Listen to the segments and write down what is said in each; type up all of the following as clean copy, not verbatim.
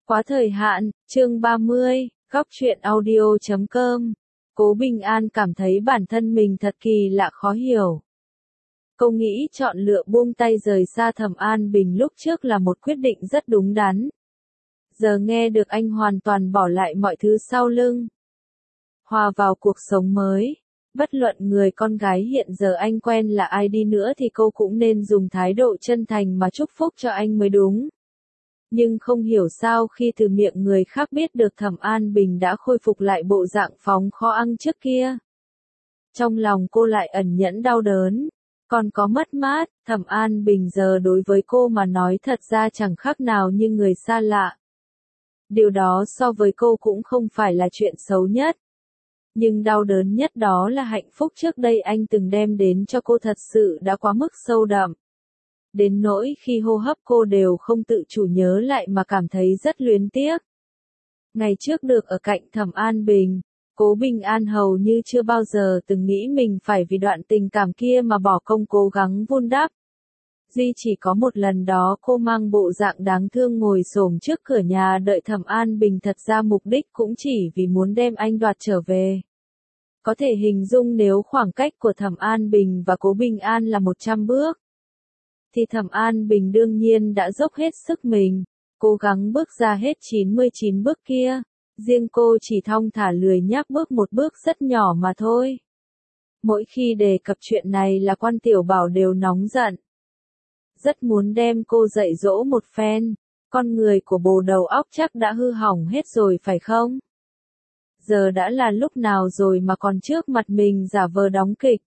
Quá thời hạn, chương 30, góc truyện audio.com. Cố Bình An cảm thấy bản thân mình thật kỳ lạ khó hiểu. Cô nghĩ chọn lựa buông tay rời xa Thẩm An Bình lúc trước là một quyết định rất đúng đắn. Giờ nghe được anh hoàn toàn bỏ lại mọi thứ sau lưng, hòa vào cuộc sống mới. Bất luận người con gái hiện giờ anh quen là ai đi nữa thì cô cũng nên dùng thái độ chân thành mà chúc phúc cho anh mới đúng. Nhưng không hiểu sao khi từ miệng người khác biết được Thẩm An Bình đã khôi phục lại bộ dạng phóng khó ăn trước kia. Trong lòng cô lại ẩn nhẫn đau đớn, còn có mất mát. Thẩm An Bình giờ đối với cô mà nói thật ra chẳng khác nào như người xa lạ. Điều đó so với cô cũng không phải là chuyện xấu nhất. Nhưng đau đớn nhất đó là hạnh phúc trước đây anh từng đem đến cho cô thật sự đã quá mức sâu đậm. Đến nỗi khi hô hấp cô đều không tự chủ nhớ lại mà cảm thấy rất luyến tiếc. Ngày trước được ở cạnh Thẩm An Bình, Cố Bình An hầu như chưa bao giờ từng nghĩ mình phải vì đoạn tình cảm kia mà bỏ công cố gắng vun đắp. Duy chỉ có một lần đó cô mang bộ dạng đáng thương ngồi xổm trước cửa nhà đợi Thẩm An Bình, thật ra mục đích cũng chỉ vì muốn đem anh đoạt trở về. Có thể hình dung nếu khoảng cách của Thẩm An Bình và Cố Bình An là 100 bước. Thì Thẩm An Bình đương nhiên đã dốc hết sức mình, cố gắng bước ra hết 99 bước kia. Riêng cô chỉ thong thả lười nhác bước một bước rất nhỏ mà thôi. Mỗi khi đề cập chuyện này là Quan Tiểu Bảo đều nóng giận. Rất muốn đem cô dạy dỗ một phen, con người của bồ đầu óc chắc đã hư hỏng hết rồi phải không? Giờ đã là lúc nào rồi mà còn trước mặt mình giả vờ đóng kịch.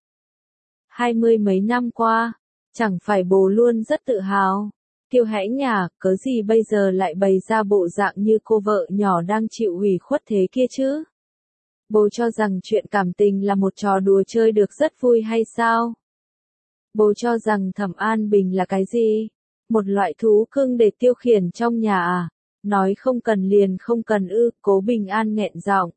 20 mấy năm qua, chẳng phải bồ luôn rất tự hào, kiêu hãnh à, cớ gì bây giờ lại bày ra bộ dạng như cô vợ nhỏ đang chịu ủy khuất thế kia chứ? Bồ cho rằng chuyện cảm tình là một trò đùa chơi được rất vui hay sao? Bồ cho rằng Thẩm An Bình là cái gì? Một loại thú cưng để tiêu khiển trong nhà à? Nói không cần liền không cần ư? Cố Bình An nghẹn giọng.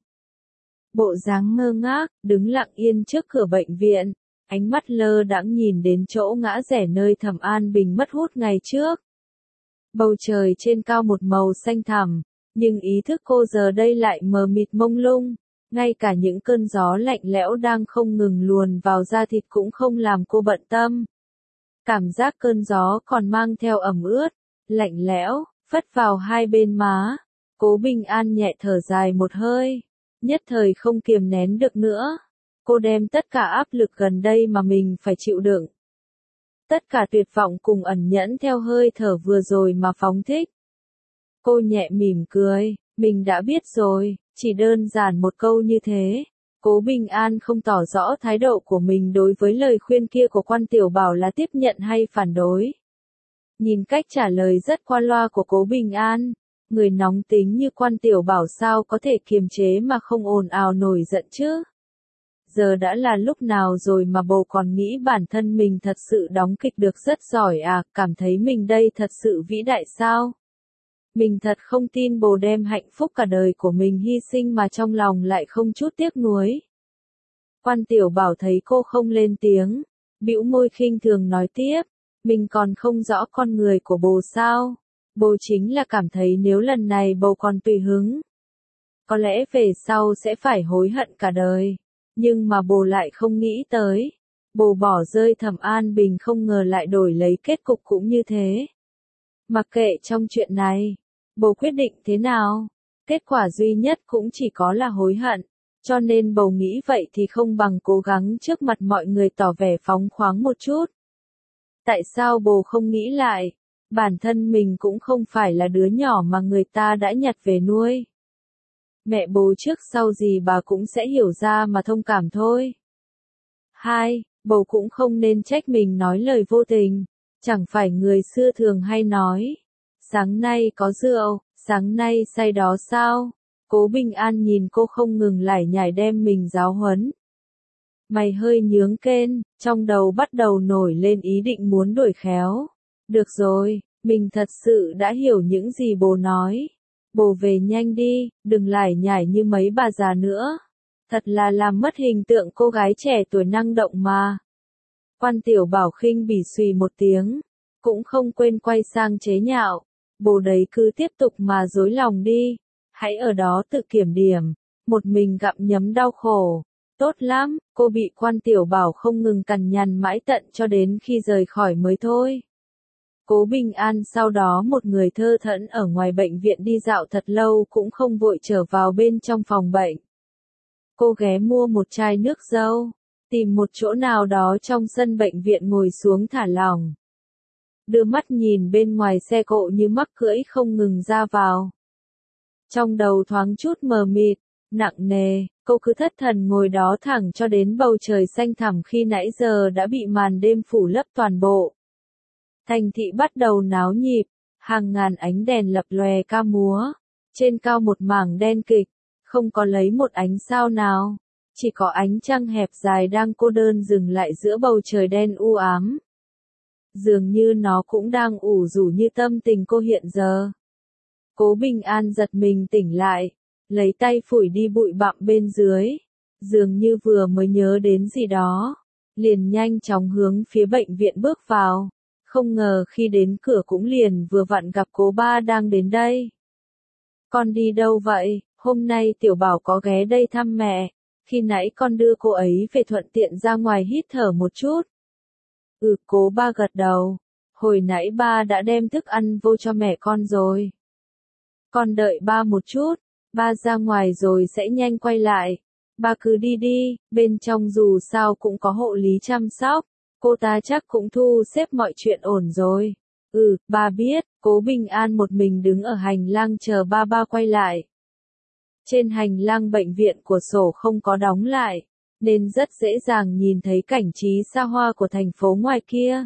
Bộ dáng ngơ ngác, đứng lặng yên trước cửa bệnh viện, ánh mắt lơ đãng nhìn đến chỗ ngã rẽ nơi Thẩm An Bình mất hút ngày trước. Bầu trời trên cao một màu xanh thẳm, nhưng ý thức cô giờ đây lại mờ mịt mông lung, ngay cả những cơn gió lạnh lẽo đang không ngừng luồn vào da thịt cũng không làm cô bận tâm. Cảm giác cơn gió còn mang theo ẩm ướt, lạnh lẽo, phất vào hai bên má. Cố Bình An nhẹ thở dài một hơi, nhất thời không kiềm nén được nữa. Cô đem tất cả áp lực gần đây mà mình phải chịu đựng, tất cả tuyệt vọng cùng ẩn nhẫn theo hơi thở vừa rồi mà phóng thích. Cô nhẹ mỉm cười, mình đã biết rồi, chỉ đơn giản một câu như thế. Cố Bình An không tỏ rõ thái độ của mình đối với lời khuyên kia của Quan Tiểu Bảo là tiếp nhận hay phản đối. Nhìn cách trả lời rất qua loa của Cố Bình An, người nóng tính như Quan Tiểu Bảo sao có thể kiềm chế mà không ồn ào nổi giận chứ? Giờ đã là lúc nào rồi mà bồ còn nghĩ bản thân mình thật sự đóng kịch được rất giỏi à, cảm thấy mình đây thật sự vĩ đại sao? Mình thật không tin bồ đem hạnh phúc cả đời của mình hy sinh mà trong lòng lại không chút tiếc nuối. Quan Tiểu Bảo thấy cô không lên tiếng, bĩu môi khinh thường nói tiếp, mình còn không rõ con người của bồ sao? Bồ chính là cảm thấy nếu lần này bồ còn tùy hứng, có lẽ về sau sẽ phải hối hận cả đời. Nhưng mà bồ lại không nghĩ tới, bồ bỏ rơi Thẩm An Bình không ngờ lại đổi lấy kết cục cũng như thế. Mặc kệ trong chuyện này, bồ quyết định thế nào, kết quả duy nhất cũng chỉ có là hối hận, cho nên bồ nghĩ vậy thì không bằng cố gắng trước mặt mọi người tỏ vẻ phóng khoáng một chút. Tại sao bồ không nghĩ lại, bản thân mình cũng không phải là đứa nhỏ mà người ta đã nhặt về nuôi. Mẹ bồ trước sau gì bà cũng sẽ hiểu ra mà thông cảm thôi. 2. Bồ cũng không nên trách mình nói lời vô tình. Chẳng phải người xưa thường hay nói, sáng nay có rượu, sáng nay say đó sao? Cố Bình An nhìn cô không ngừng lải nhải đem mình giáo huấn. Mày hơi nhướng kên, trong đầu bắt đầu nổi lên ý định muốn đuổi khéo. Được rồi, mình thật sự đã hiểu những gì bồ nói. Bồ về nhanh đi, đừng lải nhải như mấy bà già nữa. Thật là làm mất hình tượng cô gái trẻ tuổi năng động mà. Quan Tiểu Bảo khinh bỉ xùy một tiếng, cũng không quên quay sang chế nhạo. bồ đấy cứ tiếp tục mà dối lòng đi, hãy ở đó tự kiểm điểm, một mình gặm nhấm đau khổ. Tốt lắm, cô bị quan tiểu bảo không ngừng cằn nhằn mãi tận cho đến khi rời khỏi mới thôi. Cố Bình An sau đó một người thơ thẫn ở ngoài bệnh viện đi dạo thật lâu cũng không vội trở vào bên trong phòng bệnh. Cô ghé mua một chai nước dâu, tìm một chỗ nào đó trong sân bệnh viện ngồi xuống thả lỏng. Đưa mắt nhìn bên ngoài xe cộ như mắc cưỡi không ngừng ra vào. Trong đầu thoáng chút mờ mịt, nặng nề, cô cứ thất thần ngồi đó thẳng cho đến bầu trời xanh thẳm khi nãy giờ đã bị màn đêm phủ lấp toàn bộ. Thành thị bắt đầu náo nhịp, hàng ngàn ánh đèn lập lòe ca múa, trên cao một mảng đen kịch, không có lấy một ánh sao nào, chỉ có ánh trăng hẹp dài đang cô đơn dừng lại giữa bầu trời đen u ám. Dường như nó cũng đang ủ rũ như tâm tình cô hiện giờ. Cố Bình An giật mình tỉnh lại, lấy tay phủi đi bụi bặm bên dưới, dường như vừa mới nhớ đến gì đó, liền nhanh chóng hướng phía bệnh viện bước vào. Không ngờ khi đến cửa cũng liền vừa vặn gặp cố ba đang đến đây. Con đi đâu vậy? Hôm nay tiểu bảo có ghé đây thăm mẹ, khi nãy con đưa cô ấy về thuận tiện ra ngoài hít thở một chút. Cố ba gật đầu, hồi nãy ba đã đem thức ăn vô cho mẹ con rồi. Con đợi ba một chút, ba ra ngoài rồi sẽ nhanh quay lại. Ba cứ đi đi, bên trong dù sao cũng có hộ lý chăm sóc. Cô ta chắc cũng thu xếp mọi chuyện ổn rồi. Ba biết, Cố Bình An một mình đứng ở hành lang chờ ba quay lại. Trên hành lang bệnh viện cửa sổ không có đóng lại, nên rất dễ dàng nhìn thấy cảnh trí xa hoa của thành phố ngoài kia.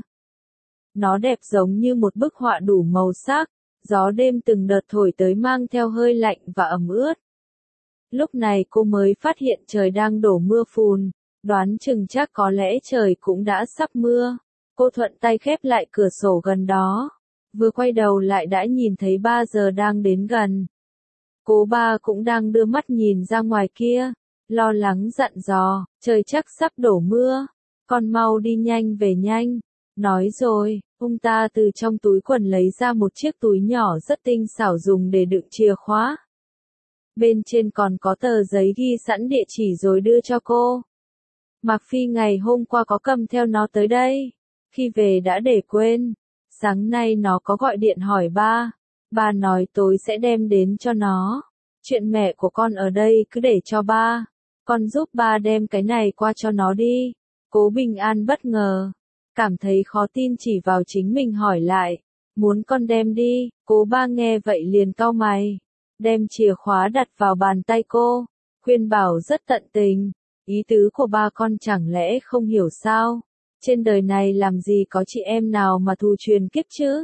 Nó đẹp giống như một bức họa đủ màu sắc, gió đêm từng đợt thổi tới mang theo hơi lạnh và ẩm ướt. Lúc này cô mới phát hiện trời đang đổ mưa phùn. Đoán chừng chắc có lẽ trời cũng đã sắp mưa. Cô thuận tay khép lại cửa sổ gần đó. Vừa quay đầu lại đã nhìn thấy 3 giờ đang đến gần. Cố ba cũng đang đưa mắt nhìn ra ngoài kia. Lo lắng dặn dò, trời chắc sắp đổ mưa. Con mau đi nhanh về nhanh. Nói rồi, ông ta từ trong túi quần lấy ra một chiếc túi nhỏ rất tinh xảo dùng để đựng chìa khóa. Bên trên còn có tờ giấy ghi sẵn địa chỉ rồi đưa cho cô. Mạc Phi ngày hôm qua có cầm theo nó tới đây. Khi về đã để quên. Sáng nay nó có gọi điện hỏi ba. Ba nói tối sẽ đem đến cho nó. Chuyện mẹ của con ở đây cứ để cho ba. Con giúp ba đem cái này qua cho nó đi. Cố Bình An bất ngờ. Cảm thấy khó tin chỉ vào chính mình hỏi lại. Muốn con đem đi. Cố ba nghe vậy liền cau mày. Đem chìa khóa đặt vào bàn tay cô. Khuyên bảo rất tận tình. Ý tứ của ba con chẳng lẽ không hiểu sao? Trên đời này làm gì có chị em nào mà thù truyền kiếp chứ?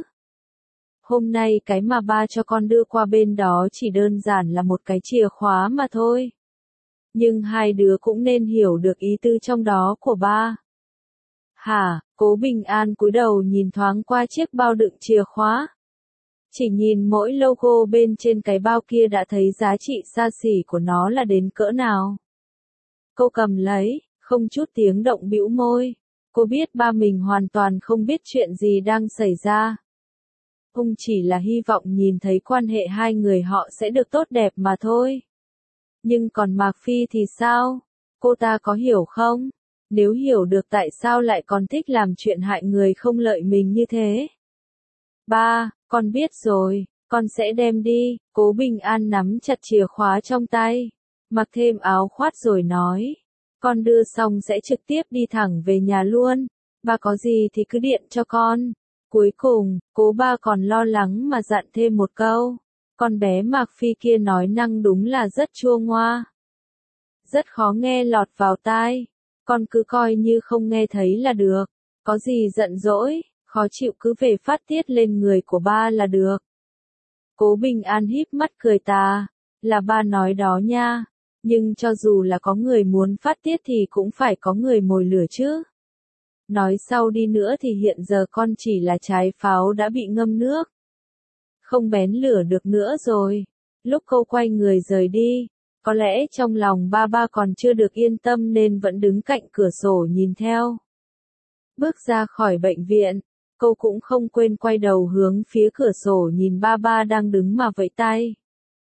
Hôm nay cái mà ba cho con đưa qua bên đó chỉ đơn giản là một cái chìa khóa mà thôi. Nhưng hai đứa cũng nên hiểu được ý tứ trong đó của ba. Hả? Cố Bình An cúi đầu nhìn thoáng qua chiếc bao đựng chìa khóa. Chỉ nhìn mỗi logo bên trên cái bao kia đã thấy giá trị xa xỉ của nó là đến cỡ nào. Cô cầm lấy, không chút tiếng động bĩu môi. Cô biết ba mình hoàn toàn không biết chuyện gì đang xảy ra. Ông chỉ là hy vọng nhìn thấy quan hệ hai người họ sẽ được tốt đẹp mà thôi. Nhưng còn Mạc Phi thì sao? Cô ta có hiểu không? Nếu hiểu được tại sao lại còn thích làm chuyện hại người không lợi mình như thế? Ba, con biết rồi, con sẽ đem đi. Cố Bình An nắm chặt chìa khóa trong tay, mặc thêm áo khoác rồi nói. Con đưa xong sẽ trực tiếp đi thẳng về nhà luôn. Ba có gì thì cứ điện cho con. Cuối cùng, cố ba còn lo lắng mà dặn thêm một câu. Con bé Mạc Phi kia nói năng đúng là rất chua ngoa. Rất khó nghe lọt vào tai. Con cứ coi như không nghe thấy là được. Có gì giận dỗi, khó chịu cứ về phát tiết lên người của ba là được. Cố Bình An híp mắt cười tà. Là ba nói đó nha. Nhưng cho dù là có người muốn phát tiết thì cũng phải có người mồi lửa chứ. Nói sau đi nữa thì hiện giờ con chỉ là trái pháo đã bị ngâm nước. Không bén lửa được nữa rồi. Lúc cô quay người rời đi, có lẽ trong lòng ba còn chưa được yên tâm nên vẫn đứng cạnh cửa sổ nhìn theo. Bước ra khỏi bệnh viện, Cô cũng không quên quay đầu hướng phía cửa sổ nhìn ba ba đang đứng mà vẫy tay.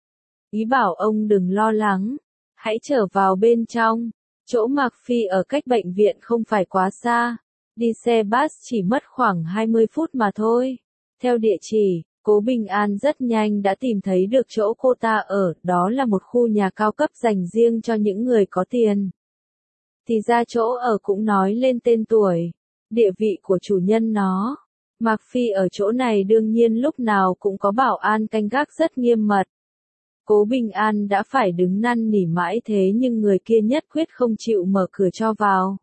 Ý bảo ông đừng lo lắng, hãy trở vào bên trong, chỗ Mạc Phi ở cách bệnh viện không phải quá xa, đi xe bus chỉ mất khoảng 20 phút mà thôi. Theo địa chỉ, Cố Bình An rất nhanh đã tìm thấy được chỗ cô ta ở, đó là một khu nhà cao cấp dành riêng cho những người có tiền. Thì ra chỗ ở cũng nói lên tên tuổi, địa vị của chủ nhân nó. Mạc Phi ở chỗ này đương nhiên lúc nào cũng có bảo an canh gác rất nghiêm mật. Cố Bình An đã phải đứng năn nỉ mãi thế nhưng người kia nhất quyết không chịu mở cửa cho vào.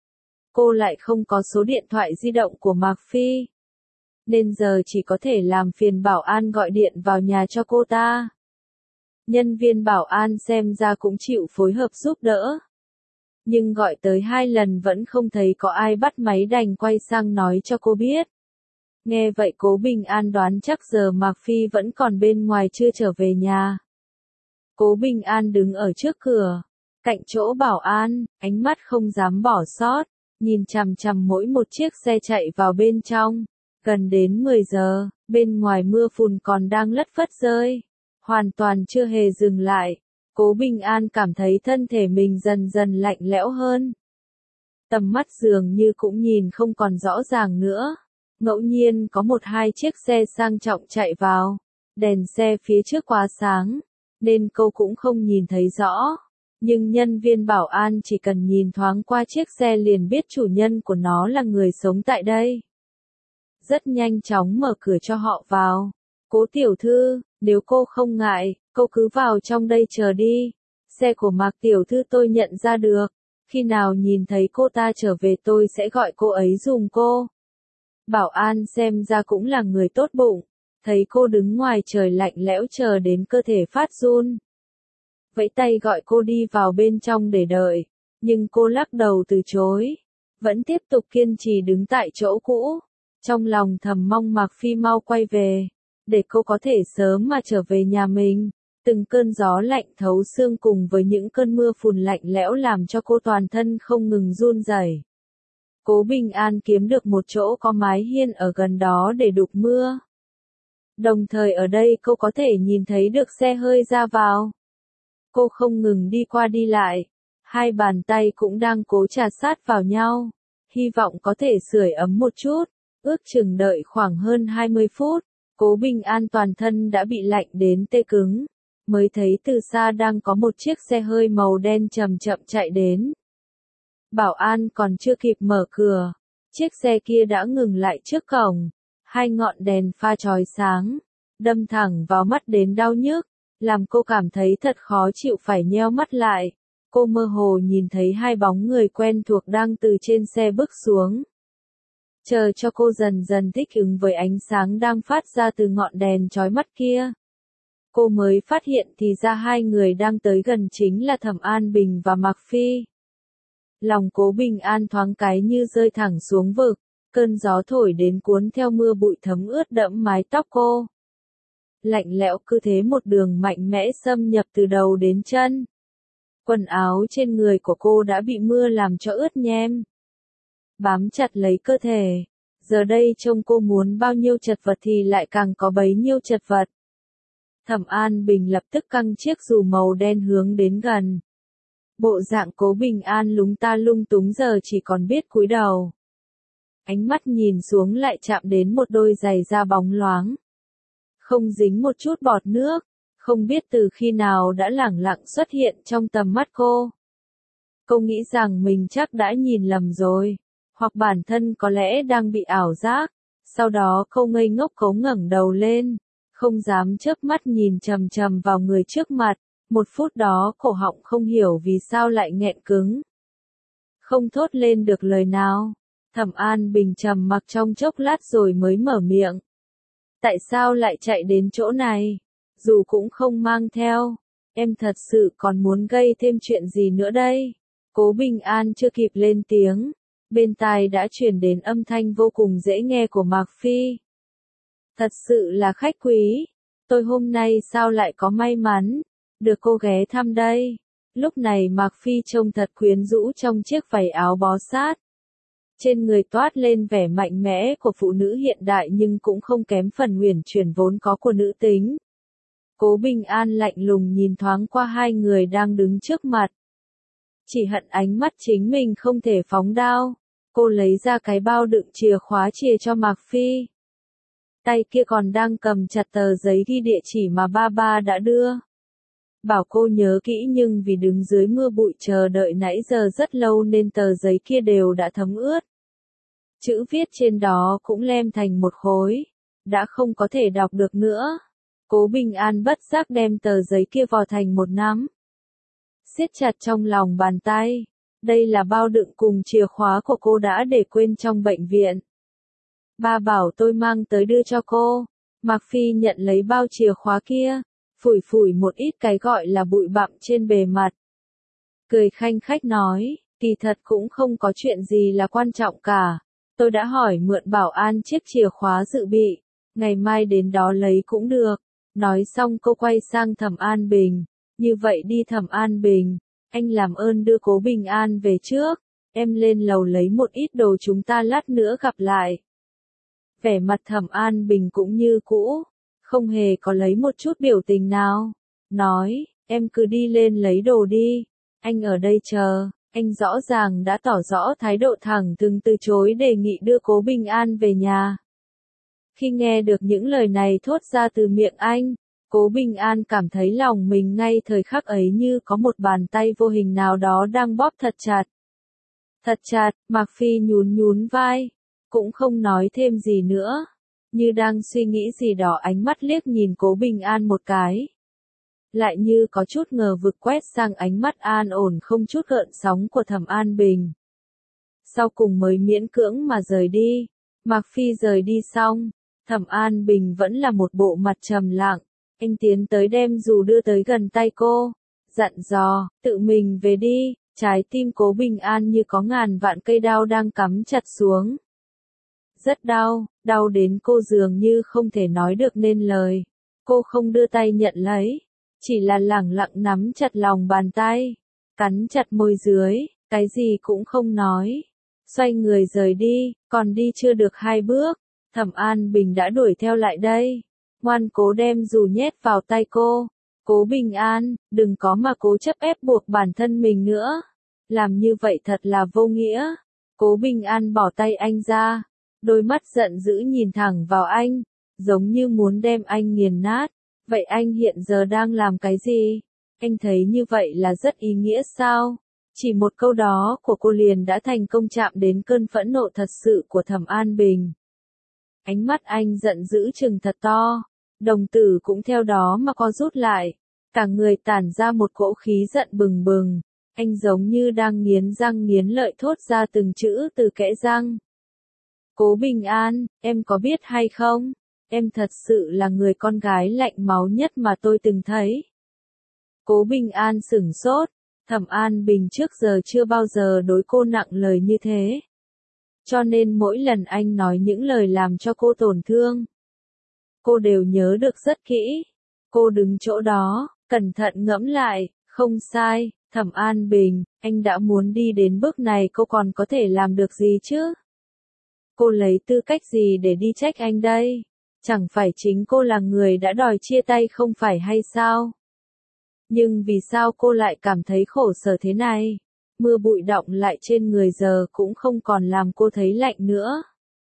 Cô lại không có số điện thoại di động của Mạc Phi, nên giờ chỉ có thể làm phiền bảo an gọi điện vào nhà cho cô ta. Nhân viên bảo an xem ra cũng chịu phối hợp giúp đỡ. Nhưng gọi tới 2 lần vẫn không thấy có ai bắt máy, đành quay sang nói cho cô biết. Nghe vậy Cố Bình An đoán chắc giờ Mạc Phi vẫn còn bên ngoài chưa trở về nhà. Cố Bình An đứng ở trước cửa, cạnh chỗ bảo an, ánh mắt không dám bỏ sót, nhìn chằm chằm mỗi một chiếc xe chạy vào bên trong. Gần đến 10 giờ, bên ngoài mưa phùn còn đang lất phất rơi, hoàn toàn chưa hề dừng lại. Cố Bình An cảm thấy thân thể mình dần dần lạnh lẽo hơn. Tầm mắt dường như cũng nhìn không còn rõ ràng nữa. Ngẫu nhiên có 1-2 chiếc xe sang trọng chạy vào, đèn xe phía trước quá sáng, nên cô cũng không nhìn thấy rõ. Nhưng nhân viên bảo an chỉ cần nhìn thoáng qua chiếc xe liền biết chủ nhân của nó là người sống tại đây. Rất nhanh chóng mở cửa cho họ vào. Cố tiểu thư, nếu cô không ngại, cô cứ vào trong đây chờ đi. Xe của Mạc tiểu thư tôi nhận ra được. Khi nào nhìn thấy cô ta trở về tôi sẽ gọi cô ấy giùm cô. Bảo an xem ra cũng là người tốt bụng. Thấy cô đứng ngoài trời lạnh lẽo chờ đến cơ thể phát run. Vẫy tay gọi cô đi vào bên trong để đợi. Nhưng cô lắc đầu từ chối. Vẫn tiếp tục kiên trì đứng tại chỗ cũ. Trong lòng thầm mong Mạc Phi mau quay về, để cô có thể sớm mà trở về nhà mình. Từng cơn gió lạnh thấu xương cùng với những cơn mưa phùn lạnh lẽo làm cho cô toàn thân không ngừng run rẩy. Cố Bình An kiếm được một chỗ có mái hiên ở gần đó để đục mưa. Đồng thời ở đây cô có thể nhìn thấy được xe hơi ra vào. Cô không ngừng đi qua đi lại, hai bàn tay cũng đang cố chà sát vào nhau, hy vọng có thể sưởi ấm một chút. Ước chừng đợi khoảng hơn 20 phút, Cố Bình An toàn thân đã bị lạnh đến tê cứng, mới thấy từ xa đang có một chiếc xe hơi màu đen chậm chậm chạy đến. Bảo an còn chưa kịp mở cửa, chiếc xe kia đã ngừng lại trước cổng, hai ngọn đèn pha chói sáng, đâm thẳng vào mắt đến đau nhức, làm cô cảm thấy thật khó chịu phải nheo mắt lại. Cô mơ hồ nhìn thấy hai bóng người quen thuộc đang từ trên xe bước xuống. Chờ cho cô dần dần thích ứng với ánh sáng đang phát ra từ ngọn đèn chói mắt kia. Cô mới phát hiện thì ra hai người đang tới gần chính là Thẩm An Bình và Mạc Phi. Lòng Cố Bình An thoáng cái như rơi thẳng xuống vực, cơn gió thổi đến cuốn theo mưa bụi thấm ướt đẫm mái tóc cô. Lạnh lẽo cứ thế một đường mạnh mẽ xâm nhập từ đầu đến chân. Quần áo trên người của cô đã bị mưa làm cho ướt nhem, bám chặt lấy cơ thể. Giờ đây trông cô muốn bao nhiêu chật vật thì lại càng có bấy nhiêu chật vật. Thẩm An Bình lập tức căng chiếc dù màu đen hướng đến gần. Bộ dạng Cố Bình An lúng ta lung túng giờ chỉ còn biết cúi đầu. Ánh mắt nhìn xuống lại chạm đến một đôi giày da bóng loáng, không dính một chút bọt nước, không biết từ khi nào đã lẳng lặng xuất hiện trong tầm mắt cô. Cô nghĩ rằng mình chắc đã nhìn lầm rồi, hoặc bản thân có lẽ đang bị ảo giác. Sau đó cô ngây ngốc cố ngẩng đầu lên, không dám chớp mắt nhìn chằm chằm vào người trước mặt. Một phút đó cổ họng không hiểu vì sao lại nghẹn cứng, không thốt lên được lời nào. Thẩm An Bình trầm mặc trong chốc lát rồi mới mở miệng. Tại sao lại chạy đến chỗ này? Dù cũng không mang theo. Em thật sự còn muốn gây thêm chuyện gì nữa đây? Cố Bình An chưa kịp lên tiếng, bên tai đã truyền đến âm thanh vô cùng dễ nghe của Mạc Phi. Thật sự là khách quý. Tôi hôm nay sao lại có may mắn được cô ghé thăm đây. Lúc này Mạc Phi trông thật quyến rũ trong chiếc váy áo bó sát. Trên người toát lên vẻ mạnh mẽ của phụ nữ hiện đại nhưng cũng không kém phần uyển chuyển vốn có của nữ tính. Cố Bình An lạnh lùng nhìn thoáng qua hai người đang đứng trước mặt. Chỉ hận ánh mắt chính mình không thể phóng đao. Cô lấy ra cái bao đựng chìa khóa chìa cho Mạc Phi. Tay kia còn đang cầm chặt tờ giấy ghi địa chỉ mà ba đã đưa. Bảo cô nhớ kỹ nhưng vì đứng dưới mưa bụi chờ đợi nãy giờ rất lâu nên tờ giấy kia đều đã thấm ướt. Chữ viết trên đó cũng lem thành một khối, đã không có thể đọc được nữa. Cố Bình An bất giác đem tờ giấy kia vò thành một nắm. Siết chặt trong lòng bàn tay. Đây là bao đựng cùng chìa khóa của cô đã để quên trong bệnh viện. Ba bảo tôi mang tới đưa cho cô. Mạc Phi nhận lấy bao chìa khóa kia, phủi phủi một ít cái gọi là bụi bặm trên bề mặt. Cười khanh khách nói, kỳ thật cũng không có chuyện gì là quan trọng cả. Tôi đã hỏi mượn bảo an chiếc chìa khóa dự bị, ngày mai đến đó lấy cũng được. Nói xong cô quay sang Thẩm An Bình, như vậy đi Thẩm An Bình, anh làm ơn đưa Cố Bình An về trước, em lên lầu lấy một ít đồ chúng ta lát nữa gặp lại. Vẻ mặt Thẩm An Bình cũng như cũ, không hề có lấy một chút biểu tình nào, nói, em cứ đi lên lấy đồ đi, anh ở đây chờ. Anh rõ ràng đã tỏ rõ thái độ thẳng thừng từ chối đề nghị đưa Cố Bình An về nhà. Khi nghe được những lời này thốt ra từ miệng anh, Cố Bình An cảm thấy lòng mình ngay thời khắc ấy như có một bàn tay vô hình nào đó đang bóp thật chặt. Thật chặt, Mạc Phi nhún nhún vai, cũng không nói thêm gì nữa, như đang suy nghĩ gì đó ánh mắt liếc nhìn Cố Bình An một cái. Lại như có chút ngờ vực quét sang ánh mắt an ổn không chút gợn sóng của Thẩm An Bình. Sau cùng mới miễn cưỡng mà rời đi. Mạc Phi rời đi xong, Thẩm An Bình vẫn là một bộ mặt trầm lặng. Anh tiến tới đem dù đưa tới gần tay cô, dặn dò, tự mình về đi. Trái tim Cố Bình An như có ngàn vạn cây đao đang cắm chặt xuống. Rất đau, đau đến cô dường như không thể nói được nên lời. Cô không đưa tay nhận lấy, chỉ là lẳng lặng nắm chặt lòng bàn tay, cắn chặt môi dưới, cái gì cũng không nói. Xoay người rời đi, còn đi chưa được 2 bước, Thẩm An Bình đã đuổi theo lại đây. Ngoan cố đem dù nhét vào tay cô. Cố Bình An, đừng có mà cố chấp ép buộc bản thân mình nữa. Làm như vậy thật là vô nghĩa. Cố Bình An bỏ tay anh ra, đôi mắt giận dữ nhìn thẳng vào anh, giống như muốn đem anh nghiền nát. Vậy anh hiện giờ đang làm cái gì? Anh thấy như vậy là rất ý nghĩa sao? Chỉ một câu đó của cô liền đã thành công chạm đến cơn phẫn nộ thật sự của Thẩm An Bình. Ánh mắt anh giận dữ trừng thật to, đồng tử cũng theo đó mà co rút lại, cả người tản ra một cỗ khí giận bừng bừng, anh giống như đang nghiến răng nghiến lợi thốt ra từng chữ từ kẽ răng. Cố Bình An, em có biết hay không? Em thật sự là người con gái lạnh máu nhất mà tôi từng thấy. Cố Bình An sửng sốt, Thẩm An Bình trước giờ chưa bao giờ đối cô nặng lời như thế. Cho nên mỗi lần anh nói những lời làm cho cô tổn thương, cô đều nhớ được rất kỹ. Cô đứng chỗ đó, cẩn thận ngẫm lại, không sai, Thẩm An Bình, anh đã muốn đi đến bước này cô còn có thể làm được gì chứ? Cô lấy tư cách gì để đi trách anh đây? Chẳng phải chính cô là người đã đòi chia tay không phải hay sao? Nhưng vì sao cô lại cảm thấy khổ sở thế này? Mưa bụi đọng lại trên người giờ cũng không còn làm cô thấy lạnh nữa.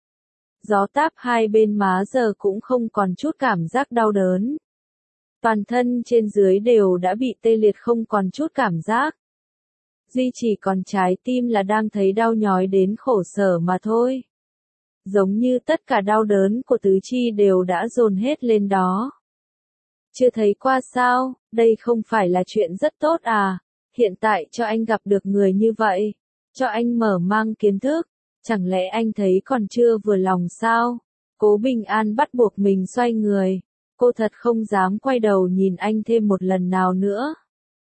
Gió táp hai bên má giờ cũng không còn chút cảm giác đau đớn. Toàn thân trên dưới đều đã bị tê liệt không còn chút cảm giác. Duy chỉ còn trái tim là đang thấy đau nhói đến khổ sở mà thôi. Giống như tất cả đau đớn của tứ chi đều đã dồn hết lên đó. Chưa thấy qua sao, đây không phải là chuyện rất tốt à, hiện tại cho anh gặp được người như vậy, cho anh mở mang kiến thức, chẳng lẽ anh thấy còn chưa vừa lòng sao? Cố Bình An bắt buộc mình xoay người, cô thật không dám quay đầu nhìn anh thêm một lần nào nữa.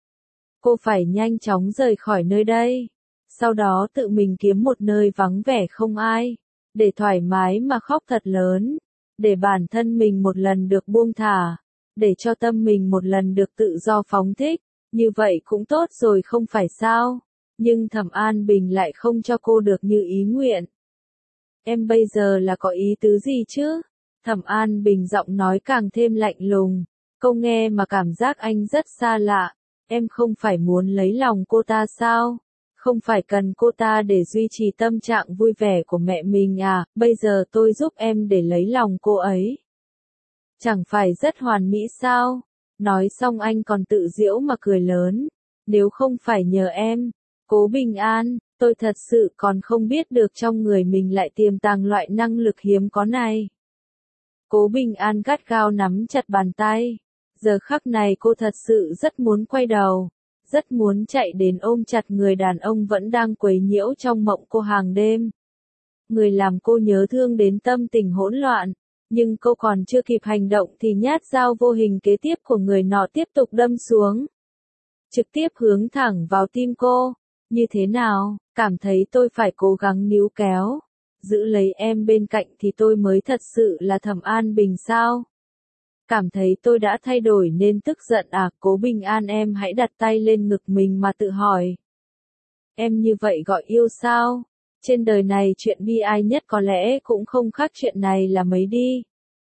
Cô phải nhanh chóng rời khỏi nơi đây, sau đó tự mình kiếm một nơi vắng vẻ không ai, để thoải mái mà khóc thật lớn, để bản thân mình một lần được buông thả, để cho tâm mình một lần được tự do phóng thích, như vậy cũng tốt rồi không phải sao? Nhưng Thẩm An Bình lại không cho cô được như ý nguyện. Em bây giờ là có ý tứ gì chứ? Thẩm An Bình giọng nói càng thêm lạnh lùng. Câu nghe mà cảm giác anh rất xa lạ. Em không phải muốn lấy lòng cô ta sao? Không phải cần cô ta để duy trì tâm trạng vui vẻ của mẹ mình à? Bây giờ tôi giúp em để lấy lòng cô ấy. Chẳng phải rất hoàn mỹ sao? Nói xong anh còn tự giễu mà cười lớn. Nếu không phải nhờ em, Cố Bình An, tôi thật sự còn không biết được trong người mình lại tiềm tàng loại năng lực hiếm có này. Cố Bình An gắt gao nắm chặt bàn tay. Giờ khắc này cô thật sự rất muốn quay đầu. Rất muốn chạy đến ôm chặt người đàn ông vẫn đang quấy nhiễu trong mộng cô hàng đêm. Người làm cô nhớ thương đến tâm tình hỗn loạn. Nhưng cô còn chưa kịp hành động thì nhát dao vô hình kế tiếp của người nọ tiếp tục đâm xuống. Trực tiếp hướng thẳng vào tim cô. Như thế nào, cảm thấy tôi phải cố gắng níu kéo. Giữ lấy em bên cạnh thì tôi mới thật sự là Thẩm An Bình sao? Cảm thấy tôi đã thay đổi nên tức giận à? Cố Bình An, em hãy đặt tay lên ngực mình mà tự hỏi. Em như vậy gọi yêu sao? Trên đời này chuyện bi ai nhất có lẽ cũng không khác chuyện này là mấy đi.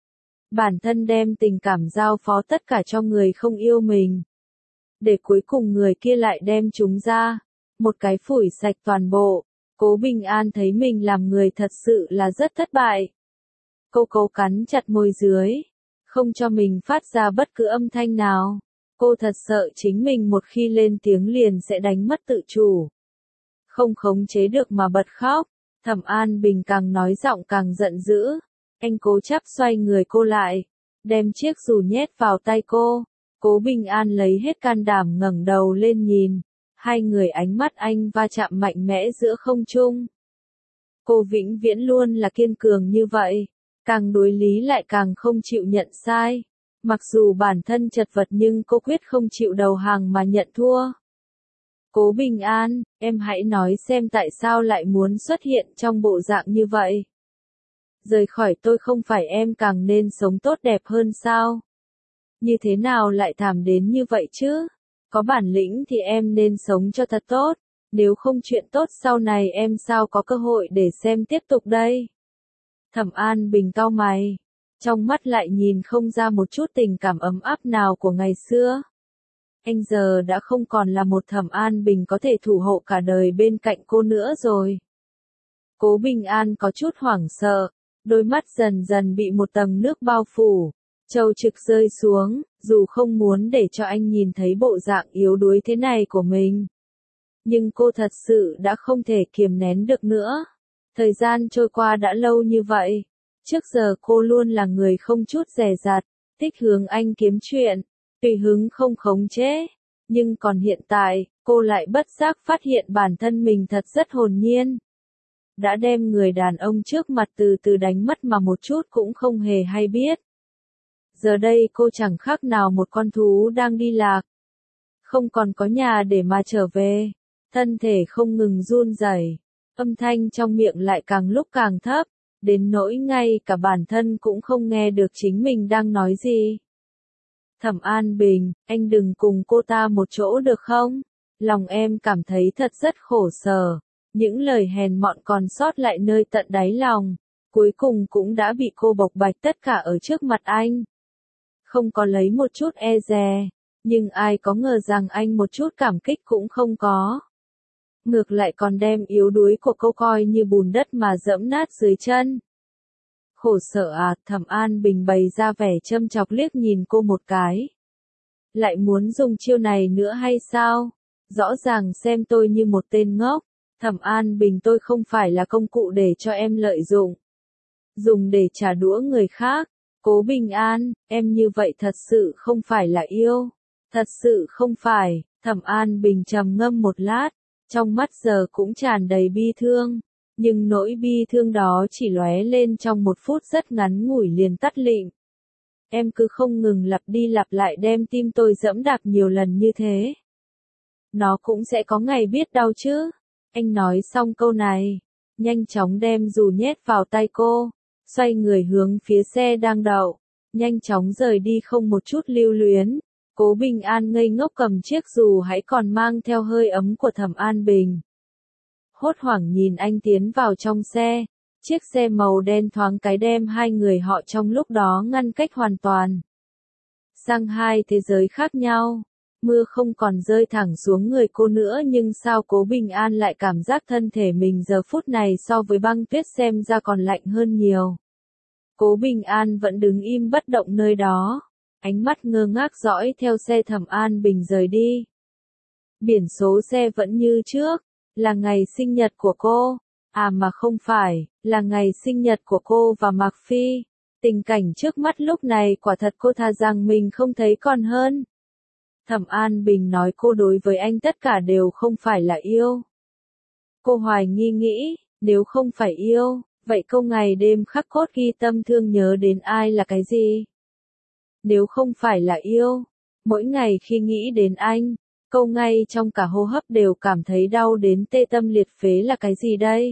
Bản thân đem tình cảm giao phó tất cả cho người không yêu mình. Để cuối cùng người kia lại đem chúng ra. Một cái phủi sạch toàn bộ. Cố Bình An thấy mình làm người thật sự là rất thất bại. Cô cố cắn chặt môi dưới. Không cho mình phát ra bất cứ âm thanh nào. Cô thật sợ chính mình một khi lên tiếng liền sẽ đánh mất tự chủ. Không khống chế được mà bật khóc. Thẩm An Bình càng nói giọng càng giận dữ. Anh cố chấp xoay người cô lại. Đem chiếc dù nhét vào tay cô. Cố Bình An lấy hết can đảm ngẩng đầu lên nhìn. Hai người ánh mắt anh va chạm mạnh mẽ giữa không trung. Cô vĩnh viễn luôn là kiên cường như vậy. Càng đối lý lại càng không chịu nhận sai. Mặc dù bản thân chật vật nhưng cô quyết không chịu đầu hàng mà nhận thua. Cố Bình An, em hãy nói xem tại sao lại muốn xuất hiện trong bộ dạng như vậy. Rời khỏi tôi không phải em càng nên sống tốt đẹp hơn sao? Như thế nào lại thảm đến như vậy chứ? Có bản lĩnh thì em nên sống cho thật tốt. Nếu không chuyện tốt sau này em sao có cơ hội để xem tiếp tục đây? Thẩm An Bình cau mày. Trong mắt lại nhìn không ra một chút tình cảm ấm áp nào của ngày xưa. Anh giờ đã không còn là một Thẩm An Bình có thể thủ hộ cả đời bên cạnh cô nữa rồi. Cố Bình An có chút hoảng sợ. Đôi mắt dần dần bị một tầng nước bao phủ. Châu trực rơi xuống, dù không muốn để cho anh nhìn thấy bộ dạng yếu đuối thế này của mình. Nhưng cô thật sự đã không thể kiềm nén được nữa. Thời gian trôi qua đã lâu như vậy. Trước giờ cô luôn là người không chút dè dặt, thích hướng anh kiếm chuyện, tùy hứng không khống chế. Nhưng còn hiện tại, cô lại bất giác phát hiện bản thân mình thật rất hồn nhiên. Đã đem người đàn ông trước mặt từ từ đánh mất mà một chút cũng không hề hay biết. Giờ đây cô chẳng khác nào một con thú đang đi lạc. Không còn có nhà để mà trở về. Thân thể không ngừng run rẩy, âm thanh trong miệng lại càng lúc càng thấp, đến nỗi ngay cả bản thân cũng không nghe được chính mình đang nói gì. Thẩm An Bình, anh đừng cùng cô ta một chỗ được không? Lòng em cảm thấy thật rất khổ sở. Những lời hèn mọn còn sót lại nơi tận đáy lòng, cuối cùng cũng đã bị cô bộc bạch tất cả ở trước mặt anh. Không có lấy một chút e dè, nhưng ai có ngờ rằng anh một chút cảm kích cũng không có. Ngược lại còn đem yếu đuối của cô coi như bùn đất mà dẫm nát dưới chân. Khổ sở à? Thẩm An Bình bày ra vẻ châm chọc liếc nhìn cô một cái. Lại muốn dùng chiêu này nữa hay sao? Rõ ràng xem tôi như một tên ngốc. Thẩm An Bình, tôi không phải là công cụ để cho em lợi dụng. Dùng để trả đũa người khác. Cố Bình An, em như vậy thật sự không phải là yêu. Thật sự không phải. Thẩm An Bình trầm ngâm một lát. Trong mắt giờ cũng tràn đầy bi thương. Nhưng nỗi bi thương đó chỉ lóe lên trong một phút rất ngắn ngủi liền tắt lịm. Em cứ không ngừng lặp đi lặp lại đem tim tôi dẫm đạp nhiều lần như thế. Nó cũng sẽ có ngày biết đau chứ. Anh nói xong câu này, nhanh chóng đem dù nhét vào tay cô, xoay người hướng phía xe đang đậu, nhanh chóng rời đi không một chút lưu luyến. Cố Bình An ngây ngốc cầm chiếc dù hãy còn mang theo hơi ấm của Thẩm An Bình. Hốt hoảng nhìn anh tiến vào trong xe, Chiếc xe màu đen thoáng cái đem hai người họ trong lúc đó ngăn cách hoàn toàn. Sang hai thế giới khác nhau. Mưa không còn rơi thẳng xuống người cô nữa nhưng sao Cố Bình An lại cảm giác thân thể mình giờ phút này so với băng tuyết xem ra còn lạnh hơn nhiều. Cố Bình An vẫn đứng im bất động nơi đó, ánh mắt ngơ ngác dõi theo xe Thẩm An Bình rời đi. Biển số xe vẫn như trước, là ngày sinh nhật của cô, à mà không phải, là ngày sinh nhật của cô và Mạc Phi. Tình cảnh trước mắt lúc này quả thật cô thà rằng mình không thấy còn hơn. Thẩm An Bình nói cô đối với anh tất cả đều không phải là yêu. Cô hoài nghi nghĩ, nếu không phải yêu, vậy câu ngày đêm khắc cốt ghi tâm thương nhớ đến ai là cái gì? Nếu không phải là yêu, mỗi ngày khi nghĩ đến anh, câu ngay trong cả hô hấp đều cảm thấy đau đến tê tâm liệt phế là cái gì đây?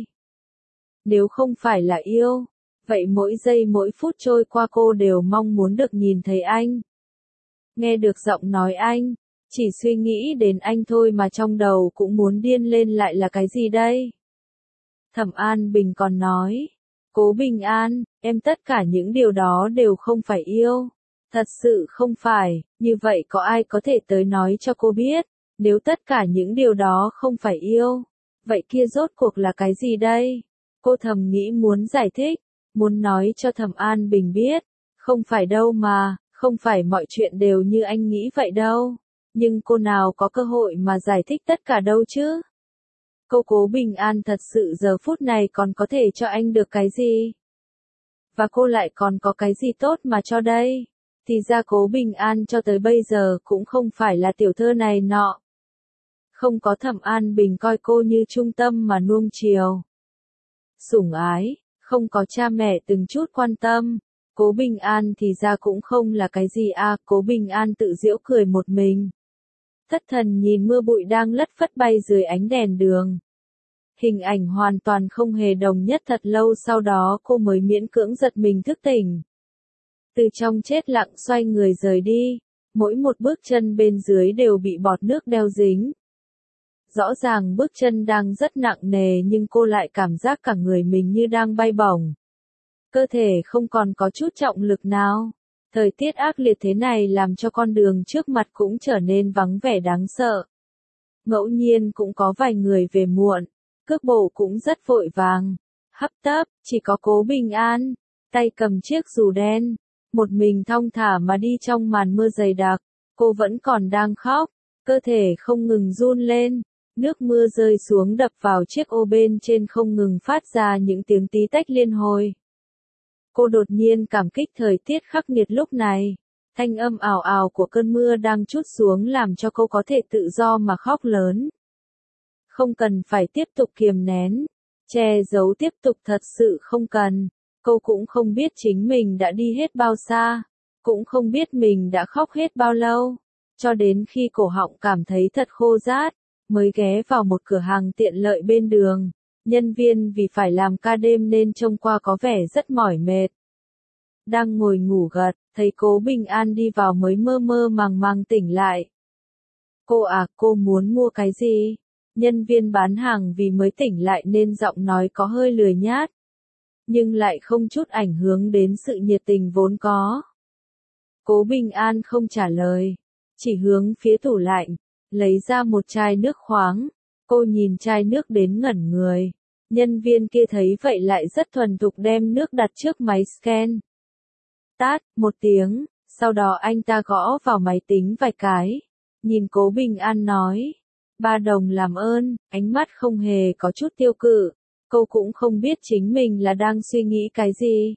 Nếu không phải là yêu, vậy mỗi giây mỗi phút trôi qua cô đều mong muốn được nhìn thấy anh. Nghe được giọng nói anh, chỉ suy nghĩ đến anh thôi mà trong đầu cũng muốn điên lên lại là cái gì đây? Thẩm An Bình còn nói, Cố Bình An, em tất cả những điều đó đều không phải yêu. Thật sự không phải, như vậy có ai có thể tới nói cho cô biết, nếu tất cả những điều đó không phải yêu, vậy kia rốt cuộc là cái gì đây? Cô thầm nghĩ muốn giải thích, muốn nói cho Thẩm An Bình biết, không phải đâu mà, không phải mọi chuyện đều như anh nghĩ vậy đâu. Nhưng cô nào có cơ hội mà giải thích tất cả đâu chứ? Cô Cố Bình An thật sự giờ phút này còn có thể cho anh được cái gì? Và cô lại còn có cái gì tốt mà cho đây? Thì ra Cố Bình An cho tới bây giờ cũng không phải là tiểu thơ này nọ. Không có Thẩm An Bình coi cô như trung tâm mà nuông chiều. Sủng ái, không có cha mẹ từng chút quan tâm. Cố Bình An thì ra cũng không là cái gì à, Cố Bình An tự giễu cười một mình. Thất thần nhìn mưa bụi đang lất phất bay dưới ánh đèn đường. Hình ảnh hoàn toàn không hề đồng nhất, thật lâu sau đó cô mới miễn cưỡng giật mình thức tỉnh. Từ trong chết lặng xoay người rời đi, mỗi một bước chân bên dưới đều bị bọt nước đeo dính. Rõ ràng bước chân đang rất nặng nề nhưng cô lại cảm giác cả người mình như đang bay bổng. Cơ thể không còn có chút trọng lực nào. Thời tiết ác liệt thế này làm cho con đường trước mặt cũng trở nên vắng vẻ đáng sợ. Ngẫu nhiên cũng có vài người về muộn, cước bộ cũng rất vội vàng, hấp tấp, chỉ có Cố Bình An, tay cầm chiếc dù đen, một mình thong thả mà đi trong màn mưa dày đặc, cô vẫn còn đang khóc, cơ thể không ngừng run lên, nước mưa rơi xuống đập vào chiếc ô bên trên không ngừng phát ra những tiếng tí tách liên hồi. Cô đột nhiên cảm kích thời tiết khắc nghiệt lúc này, thanh âm ào ào của cơn mưa đang trút xuống làm cho cô có thể tự do mà khóc lớn. Không cần phải tiếp tục kiềm nén, che giấu tiếp tục, thật sự không cần. Cô cũng không biết chính mình đã đi hết bao xa, cũng không biết mình đã khóc hết bao lâu, cho đến khi cổ họng cảm thấy thật khô rát, mới ghé vào một cửa hàng tiện lợi bên đường. Nhân viên vì phải làm ca đêm nên trông qua có vẻ rất mỏi mệt. Đang ngồi ngủ gật, thấy Cố Bình An đi vào mới mơ mơ màng màng tỉnh lại. Cô à, cô muốn mua cái gì? Nhân viên bán hàng vì mới tỉnh lại nên giọng nói có hơi lười nhát, nhưng lại không chút ảnh hưởng đến sự nhiệt tình vốn có. Cố Bình An không trả lời, chỉ hướng phía tủ lạnh, lấy ra một chai nước khoáng. Cô nhìn chai nước đến ngẩn người. Nhân viên kia thấy vậy lại rất thuần thục đem nước đặt trước máy scan. Tát, một tiếng, sau đó anh ta gõ vào máy tính vài cái. Nhìn Cố Bình An nói, 3 đồng làm ơn, ánh mắt không hề có chút tiêu cự. Cô cũng không biết chính mình là đang suy nghĩ cái gì.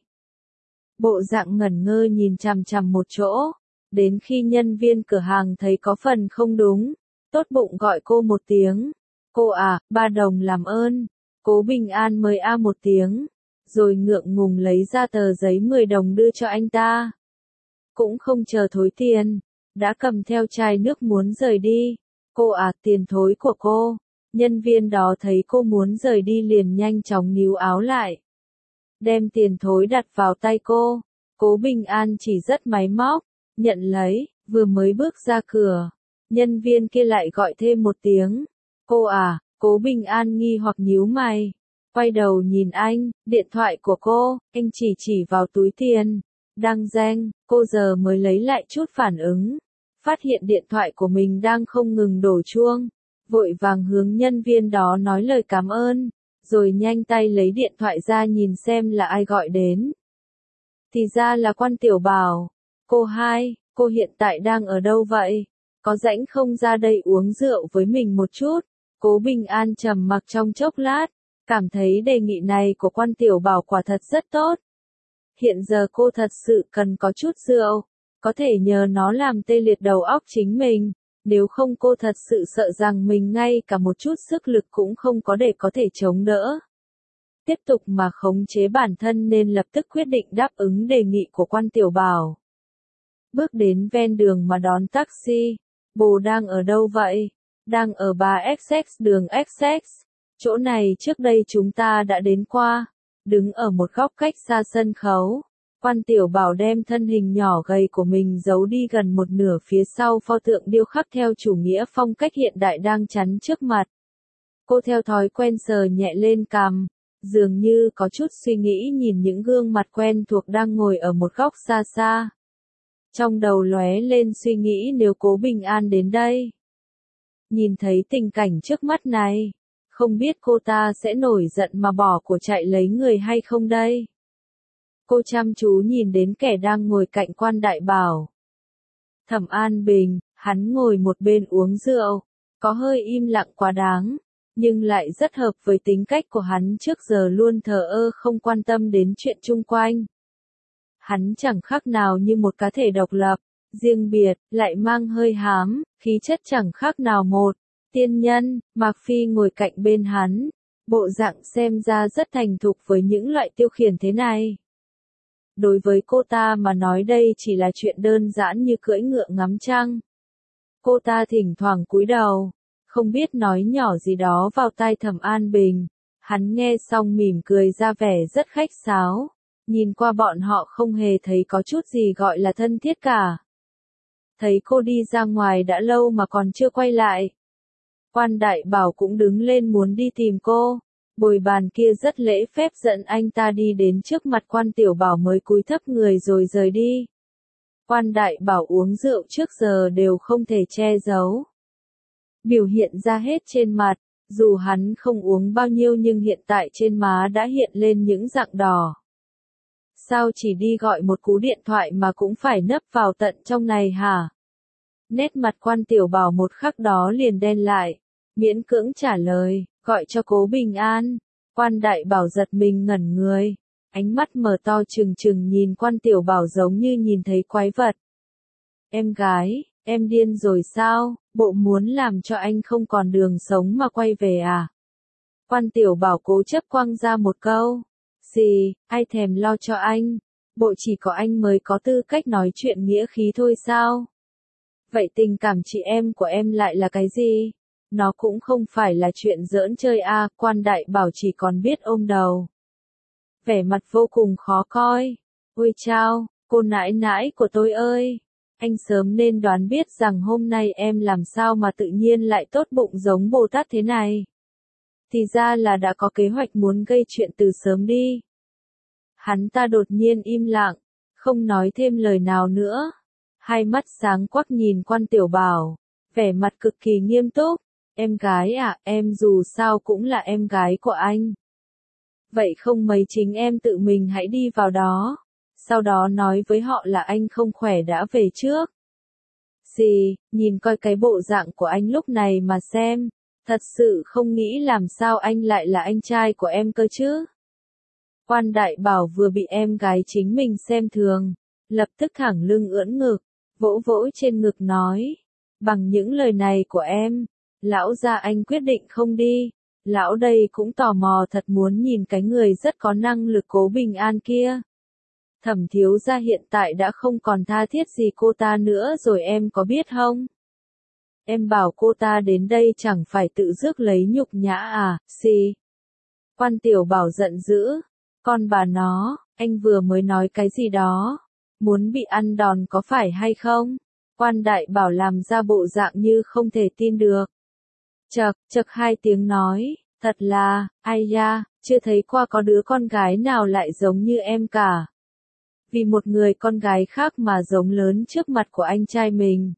Bộ dạng ngẩn ngơ nhìn chằm chằm một chỗ, đến khi nhân viên cửa hàng thấy có phần không đúng, tốt bụng gọi cô một tiếng. Cô à, 3 đồng làm ơn. Cố Bình An mới a một tiếng, rồi ngượng ngùng lấy ra tờ giấy 10 đồng đưa cho anh ta. Cũng không chờ thối tiền, đã cầm theo chai nước muốn rời đi. Cô à, tiền thối của cô. Nhân viên đó thấy cô muốn rời đi liền nhanh chóng níu áo lại, đem tiền thối đặt vào tay cô. Cố Bình An chỉ rất máy móc, nhận lấy, vừa mới bước ra cửa, nhân viên kia lại gọi thêm một tiếng. Cô à, Cố Bình An nghi hoặc nhíu mày, Quay đầu nhìn anh, điện thoại của cô, anh chỉ vào túi tiền. Đang reng, cô giờ mới lấy lại chút phản ứng. Phát hiện điện thoại của mình đang không ngừng đổ chuông. Vội vàng hướng nhân viên đó nói lời cảm ơn. Rồi nhanh tay lấy điện thoại ra nhìn xem là ai gọi đến. Thì ra là Quan Tiểu Bảo. Cô hai, cô hiện tại đang ở đâu vậy? Có rảnh không ra đây uống rượu với mình một chút? Cố Bình An trầm mặc trong chốc lát. Cảm thấy đề nghị này của Quan Tiểu Bảo quả thật rất tốt. Hiện giờ cô thật sự cần có chút rượu. Có thể nhờ nó làm tê liệt đầu óc chính mình. Nếu không cô thật sự sợ rằng mình ngay cả một chút sức lực cũng không có để có thể chống đỡ. Tiếp tục mà khống chế bản thân nên lập tức quyết định đáp ứng đề nghị của Quan Tiểu Bảo. Bước đến ven đường mà đón taxi. Bồ đang ở đâu vậy? Đang ở 3XX đường XX. Chỗ này trước đây chúng ta đã đến qua. Đứng ở một góc cách xa sân khấu. Quan Tiểu Bảo đem thân hình nhỏ gầy của mình giấu đi gần một nửa phía sau pho tượng điêu khắc theo chủ nghĩa phong cách hiện đại đang chắn trước mặt. Cô theo thói quen sờ nhẹ lên cằm, dường như có chút suy nghĩ nhìn những gương mặt quen thuộc đang ngồi ở một góc xa xa. Trong đầu lóe lên suy nghĩ nếu Cố Bình An đến đây. Nhìn thấy tình cảnh trước mắt này, không biết cô ta sẽ nổi giận mà bỏ của chạy lấy người hay không đây? Cô chăm chú nhìn đến kẻ đang ngồi cạnh Quan Đại Bảo. Thẩm An Bình, hắn ngồi một bên uống rượu, có hơi im lặng quá đáng, nhưng lại rất hợp với tính cách của hắn trước giờ luôn thờ ơ không quan tâm đến chuyện chung quanh. Hắn chẳng khác nào như một cá thể độc lập, riêng biệt, lại mang hơi hám, khí chất chẳng khác nào một tiên nhân. Mạc Phi ngồi cạnh bên hắn, bộ dạng xem ra rất thành thục với những loại tiêu khiển thế này. Đối với cô ta mà nói đây chỉ là chuyện đơn giản như cưỡi ngựa ngắm trăng. Cô ta thỉnh thoảng cúi đầu, không biết nói nhỏ gì đó vào tai Thẩm An Bình. Hắn nghe xong mỉm cười ra vẻ rất khách sáo, nhìn qua bọn họ không hề thấy có chút gì gọi là thân thiết cả. Thấy cô đi ra ngoài đã lâu mà còn chưa quay lại. Quan Đại Bảo cũng đứng lên muốn đi tìm cô. Bồi bàn kia rất lễ phép dẫn anh ta đi đến trước mặt Quan Tiểu Bảo mới cúi thấp người rồi rời đi. Quan Đại Bảo uống rượu trước giờ đều không thể che giấu. Biểu hiện ra hết trên mặt, dù hắn không uống bao nhiêu nhưng hiện tại trên má đã hiện lên những rạng đỏ. Sao chỉ đi gọi một cú điện thoại mà cũng phải nấp vào tận trong này hả? Nét mặt Quan Tiểu Bảo một khắc đó liền đen lại, miễn cưỡng trả lời, gọi cho Cố Bình An. Quan Đại Bảo giật mình ngẩn người, ánh mắt mở to trừng trừng nhìn Quan Tiểu Bảo giống như nhìn thấy quái vật. Em gái, em điên rồi sao, bộ muốn làm cho anh không còn đường sống mà quay về à? Quan Tiểu Bảo cố chấp quăng ra một câu, gì, ai thèm lo cho anh, bộ chỉ có anh mới có tư cách nói chuyện nghĩa khí thôi sao? Vậy tình cảm chị em của em lại là cái gì? Nó cũng không phải là chuyện giỡn chơi à, Quan Đại Bảo chỉ còn biết ôm đầu. Vẻ mặt vô cùng khó coi. Ôi chao, cô nãi nãi của tôi ơi! Anh sớm nên đoán biết rằng hôm nay em làm sao mà tự nhiên lại tốt bụng giống Bồ Tát thế này. Thì ra là đã có kế hoạch muốn gây chuyện từ sớm đi. Hắn ta đột nhiên im lặng, không nói thêm lời nào nữa. Hai mắt sáng quắc nhìn Quan Tiểu Bảo, vẻ mặt cực kỳ nghiêm túc. Em gái à, em dù sao cũng là em gái của anh. Vậy không mấy chính em tự mình hãy đi vào đó. Sau đó nói với họ là anh không khỏe đã về trước. Gì, nhìn coi cái bộ dạng của anh lúc này mà xem. Thật sự không nghĩ làm sao anh lại là anh trai của em cơ chứ. Quan Đại Bảo vừa bị em gái chính mình xem thường, lập tức thẳng lưng ưỡn ngực, vỗ vỗ trên ngực nói. Bằng những lời này của em, lão gia anh quyết định không đi. Lão đây cũng tò mò thật muốn nhìn cái người rất có năng lực Cố Bình An kia. Thẩm thiếu gia hiện tại đã không còn tha thiết gì cô ta nữa rồi em có biết không? Em bảo cô ta đến đây chẳng phải tự rước lấy nhục nhã à, xì. Quan Tiểu Bảo giận dữ. Con bà nó, anh vừa mới nói cái gì đó? Muốn bị ăn đòn có phải hay không? Quan Đại Bảo làm ra bộ dạng như không thể tin được. Chậc, chậc hai tiếng nói, Thật là, ai da, chưa thấy qua có đứa con gái nào lại giống như em cả. Vì một người con gái khác mà giống lớn trước mặt của anh trai mình.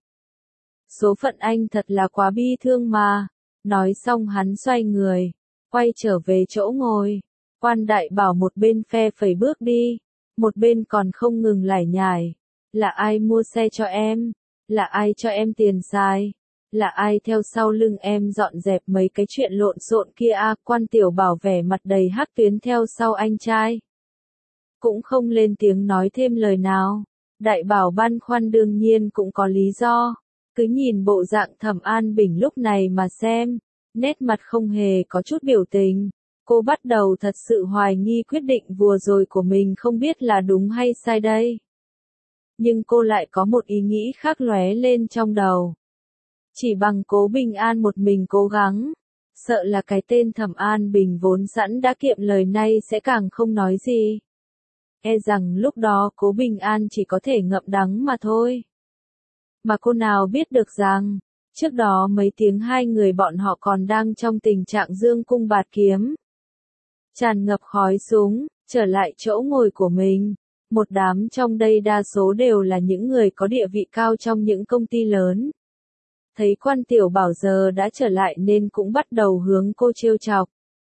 Số phận anh thật là quá bi thương mà. Nói xong hắn xoay người, quay trở về chỗ ngồi. Quan đại bảo một bên phe phẩy bước đi, một bên còn không ngừng lải nhải. Là ai mua xe cho em? Là ai cho em tiền xài? Là ai theo sau lưng em dọn dẹp mấy cái chuyện lộn xộn kia à? Quan tiểu bảo vẻ mặt đầy hắc tuyến theo sau anh trai. Cũng không lên tiếng nói thêm lời nào. Đại bảo băn khoăn đương nhiên cũng có lý do. Cứ nhìn bộ dạng Thẩm An Bình lúc này mà xem, nét mặt không hề có chút biểu tình. Cô bắt đầu thật sự hoài nghi quyết định vừa rồi của mình không biết là đúng hay sai đây. Nhưng cô lại có một ý nghĩ khác lóe lên trong đầu. Chỉ bằng Cố Bình An một mình cố gắng, sợ là cái tên Thẩm An Bình vốn sẵn đã kiệm lời nay sẽ càng không nói gì. E rằng lúc đó Cố Bình An chỉ có thể ngậm đắng mà thôi. Mà cô nào biết được rằng, trước đó mấy tiếng hai người bọn họ còn đang trong tình trạng dương cung bạt kiếm. Tràn ngập khói súng, trở lại chỗ ngồi của mình. Một đám trong đây đa số đều là những người có địa vị cao trong những công ty lớn. Thấy Quan tiểu bảo giờ đã trở lại nên cũng bắt đầu hướng cô trêu chọc.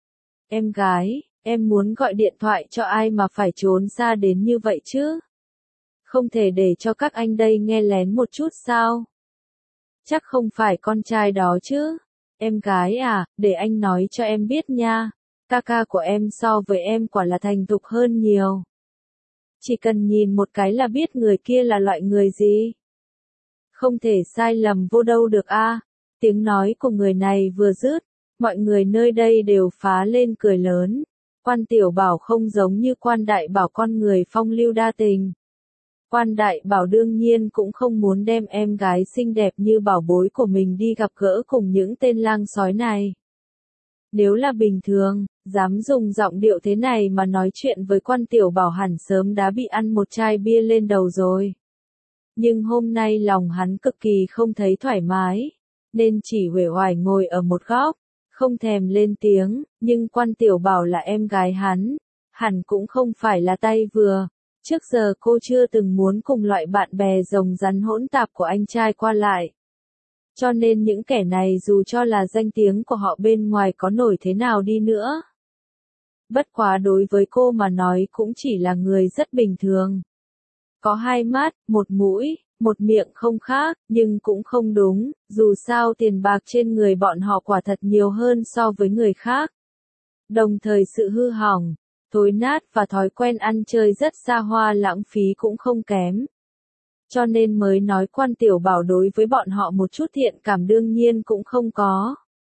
Em gái, em muốn gọi điện thoại cho ai mà phải trốn xa đến như vậy chứ? Không thể để cho các anh đây nghe lén một chút sao? Chắc không phải con trai đó chứ? Em gái à, để anh nói cho em biết nha. Ca ca của em so với em quả là thành thục hơn nhiều. Chỉ cần nhìn một cái là biết người kia là loại người gì. Không thể sai lầm vô đâu được a. Tiếng nói của người này vừa dứt, mọi người nơi đây đều phá lên cười lớn. Quan tiểu bảo không giống như Quan đại bảo con người phong lưu đa tình. Quan đại bảo đương nhiên cũng không muốn đem em gái xinh đẹp như bảo bối của mình đi gặp gỡ cùng những tên lang sói này. Nếu là bình thường, dám dùng giọng điệu thế này mà nói chuyện với Quan tiểu bảo hẳn sớm đã bị ăn một chai bia lên đầu rồi. Nhưng hôm nay lòng hắn cực kỳ không thấy thoải mái, nên chỉ uể oải ngồi ở một góc, không thèm lên tiếng, nhưng Quan tiểu bảo là em gái hắn, hẳn cũng không phải là tay vừa. Trước giờ cô chưa từng muốn cùng loại bạn bè rồng rắn hỗn tạp của anh trai qua lại. Cho nên những kẻ này dù cho là danh tiếng của họ bên ngoài có nổi thế nào đi nữa. Bất quá đối với cô mà nói cũng chỉ là người rất bình thường. Có hai mắt, một mũi, một miệng không khác, nhưng cũng không đúng, dù sao tiền bạc trên người bọn họ quả thật nhiều hơn so với người khác. Đồng thời sự hư hỏng, thối nát và thói quen ăn chơi rất xa hoa lãng phí cũng không kém. Cho nên mới nói Quan tiểu bảo đối với bọn họ một chút thiện cảm đương nhiên cũng không có.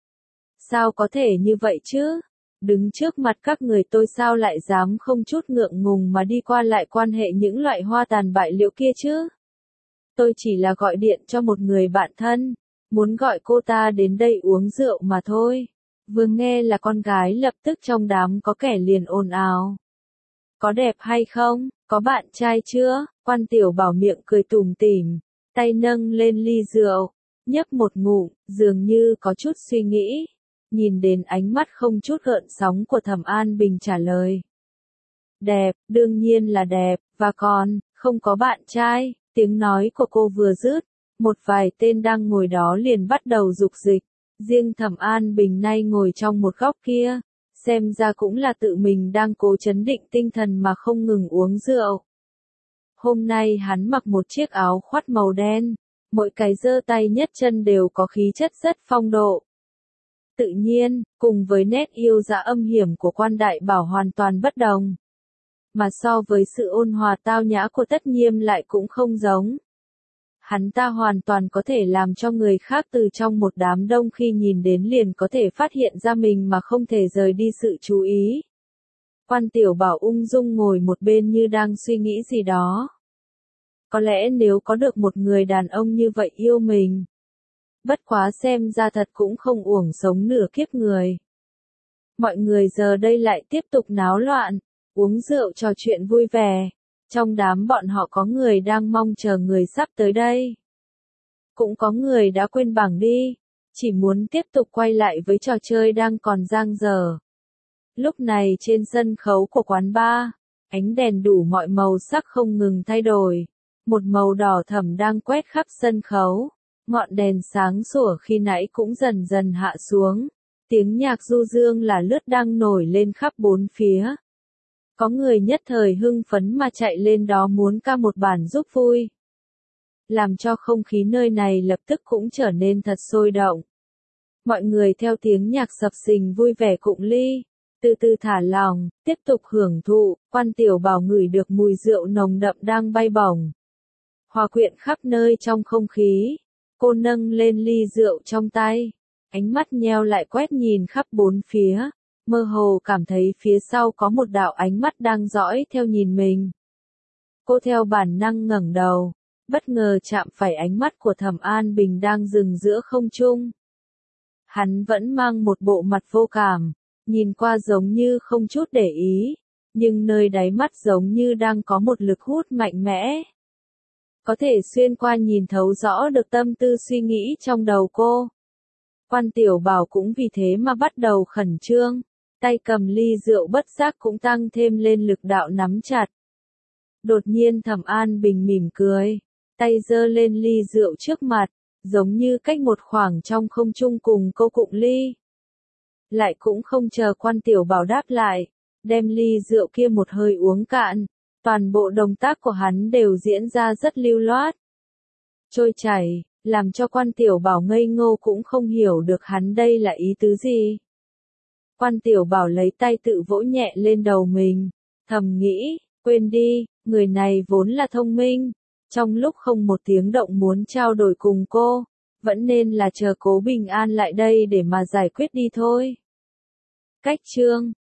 Sao có thể như vậy chứ? Đứng trước mặt các người tôi sao lại dám không chút ngượng ngùng mà đi qua lại quan hệ những loại hoa tàn bại liệu kia chứ? Tôi chỉ là gọi điện cho một người bạn thân, muốn gọi cô ta đến đây uống rượu mà thôi. Vừa nghe là con gái lập tức trong đám có kẻ liền ồn ào. Có đẹp hay không? Có bạn trai chưa? Quan tiểu bảo miệng cười tủm tỉm, tay nâng lên ly rượu, nhấp một ngụm, dường như có chút suy nghĩ. Nhìn đến ánh mắt không chút gợn sóng của Thẩm An Bình trả lời. Đẹp, đương nhiên là đẹp, và còn, không có bạn trai. Tiếng nói của cô vừa dứt, một vài tên đang ngồi đó liền bắt đầu dục dịch. Riêng Thẩm An Bình nay ngồi trong một góc kia, xem ra cũng là tự mình đang cố trấn định tinh thần mà không ngừng uống rượu. Hôm nay hắn mặc một chiếc áo khoác màu đen, mỗi cái giơ tay nhất chân đều có khí chất rất phong độ. Tự nhiên, cùng với nét yêu dã âm hiểm của Quan đại bảo hoàn toàn bất đồng. Mà so với sự ôn hòa tao nhã của Tất Nhiêm lại cũng không giống. Hắn ta hoàn toàn có thể làm cho người khác từ trong một đám đông khi nhìn đến liền có thể phát hiện ra mình mà không thể rời đi sự chú ý. Quan tiểu bảo ung dung ngồi một bên như đang suy nghĩ gì đó. Có lẽ nếu có được một người đàn ông như vậy yêu mình. Bất quá xem ra thật cũng không uổng sống nửa kiếp người. Mọi người giờ đây lại tiếp tục náo loạn, uống rượu trò chuyện vui vẻ. Trong đám bọn họ có người đang mong chờ người sắp tới đây. Cũng có người đã quên bảng đi. chỉ muốn tiếp tục quay lại với trò chơi đang còn dang dở. Lúc này trên sân khấu của quán bar, ánh đèn đủ mọi màu sắc không ngừng thay đổi. Một màu đỏ thẫm đang quét khắp sân khấu. Ngọn đèn sáng sủa khi nãy cũng dần dần hạ xuống. Tiếng nhạc du dương là lướt đang nổi lên khắp bốn phía. Có người nhất thời hưng phấn mà chạy lên đó muốn ca một bản giúp vui. Làm cho không khí nơi này lập tức cũng trở nên thật sôi động. Mọi người theo tiếng nhạc sập sình vui vẻ cụng ly, từ từ thả lòng, tiếp tục hưởng thụ. Quan Tiểu Bảo ngửi được mùi rượu nồng đậm đang bay bổng, hòa quyện khắp nơi trong không khí. Cô nâng lên ly rượu trong tay, ánh mắt nheo lại quét nhìn khắp bốn phía, mơ hồ cảm thấy phía sau có một đạo ánh mắt đang dõi theo nhìn mình. Cô theo bản năng ngẩng đầu, bất ngờ chạm phải ánh mắt của Thẩm An Bình đang dừng giữa không trung. Hắn vẫn mang một bộ mặt vô cảm, nhìn qua giống như không chút để ý, nhưng nơi đáy mắt giống như đang có một lực hút mạnh mẽ. Có thể xuyên qua nhìn thấu rõ được tâm tư suy nghĩ trong đầu cô. Quan Tiểu Bảo cũng vì thế mà bắt đầu khẩn trương, tay cầm ly rượu bất giác cũng tăng thêm lên lực đạo nắm chặt. Đột nhiên Thẩm An Bình mỉm cười, tay giơ lên ly rượu trước mặt, giống như cách một khoảng trong không trung cùng cô cụng ly. Lại cũng không chờ Quan Tiểu Bảo đáp lại, đem ly rượu kia một hơi uống cạn. Toàn bộ động tác của hắn đều diễn ra rất lưu loát, trôi chảy, làm cho Quan Tiểu Bảo ngây ngô cũng không hiểu được hắn đây là ý tứ gì. Quan Tiểu Bảo lấy tay tự vỗ nhẹ lên đầu mình, thầm nghĩ, quên đi, người này vốn là thông minh, trong lúc không một tiếng động muốn trao đổi cùng cô, vẫn nên là chờ Cố Bình An lại đây để mà giải quyết đi thôi. Cách chương